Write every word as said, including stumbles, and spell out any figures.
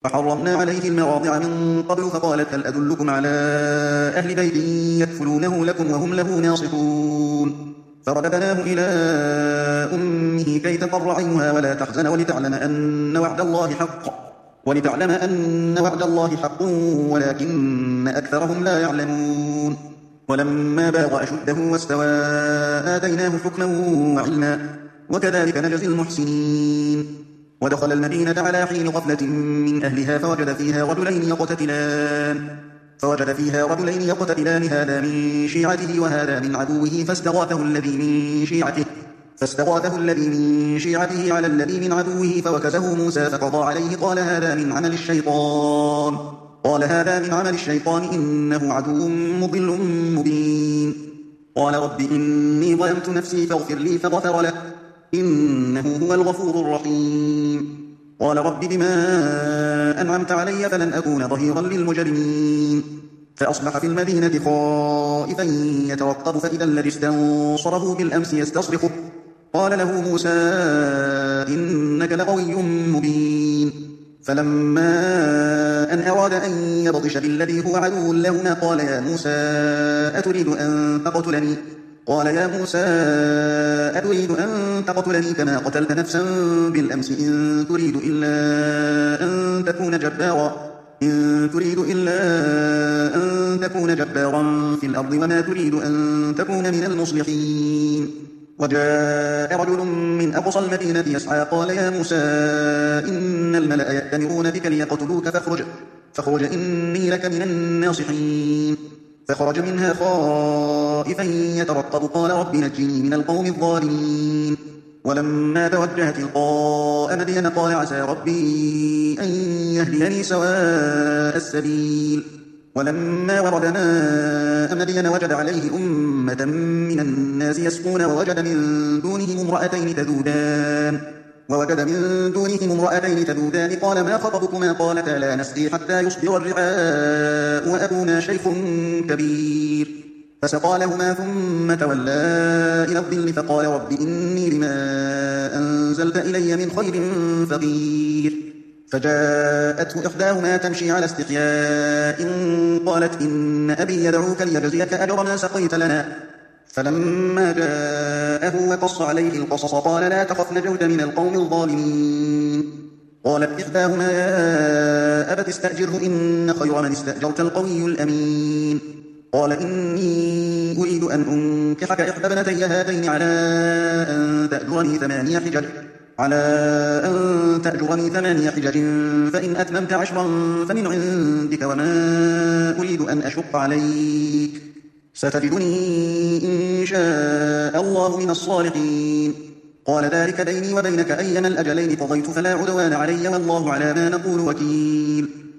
فحرمنا عليه المراضع من قبل فقالت هل أدلكم على أهل بيت يكفلونه لكم وهم له ناصحون فرددناه إلى أمه كي تقر عينها ولا تحزن ولتعلم أن وعد الله حق ولتعلم أن وعد الله حق ولكن أكثرهم لا يعلمون ولما بلغ أشده واستوى آتيناه حكما وعلما وكذلك نجزي المحسنين ودخل المدينة على حين غفلة من أهلها فوجد فيها رجلين يقتتلان فوجد فيها رجلين يقتتلان هذا من شيعته وهذا من عدوه فاستغاثه الذي من شيعته فاستغاثه الذي من شيعته على الذي من عدوه فوكزه موسى فقضى عليه قال هذا من عمل الشيطان قال هذا من عمل الشيطان إنه عدو مضل مبين قال رب إني ظلمت نفسي فاغفر لي فغفر له إنه هو الغفور الرحيم قال رب بما أنعمت علي فلن أكون ظهيرا للمجرمين فأصبح في المدينة خائفا يترقب فإذا الذي استنصره بالأمس يستصرخه قال له موسى إنك لقوي مبين فلما أن أراد أن يبطش بالذي هو عدو لهما قال يا موسى أتريد أن تقتلني قال يا موسى أتريد أن تقتلني كما قتلت نفسا بالأمس إن تريد إلا أن تكون جبارا إن تريد إلا أن تكون جبارا في الأرض وما تريد أن تكون من المصلحين وجاء رجل من أقصى المدينة يسعى قال يا موسى إن الملأ يأتمرون بك ليقتلوك فاخرج فاخرج إني لك من الناصحين فخرج منها خائفا يترقب قال رب نجني من القوم الظالمين ولما توجه تلقاء مدين قال عسى ربي أن يهديني سواء السبيل ولما ورد ماء مدين وجد عليه أمة من الناس يسقون ووجد من دونهم امرأتين تذودان ووجد من دونهم امرأتين تذودان قال ما خطبكما قالتا لا نسقي حتى يصدر الرعاء وأبونا شيخ كبير فسقى لهما ثم تولى إلى الظل فقال رب إني لما أنزلت إلي من خير فقير فجاءته إحداهما تمشي على استحياء قالت إن أبي يدعوك ليجزيك أجر ما سقيت لنا فلما جاءه وقص عليه القصص قال لا تخف نجوت من القوم الظالمين قالت إحداهما يا أبت استأجره إن خير من استأجرت القوي الأمين قال إني أريد أن أنكحك إحدى ابنتي هاتين على أن تأجرني ثماني حجج على أن تأجرني ثماني حجج فإن أتممت عشرا فمن عندك وما أريد أن أشق عليك ستجدني إن شاء الله من الصالحين قال ذلك بيني وبينك أيما الأجلين قضيت فلا عدوان علي والله على ما نقول وكيل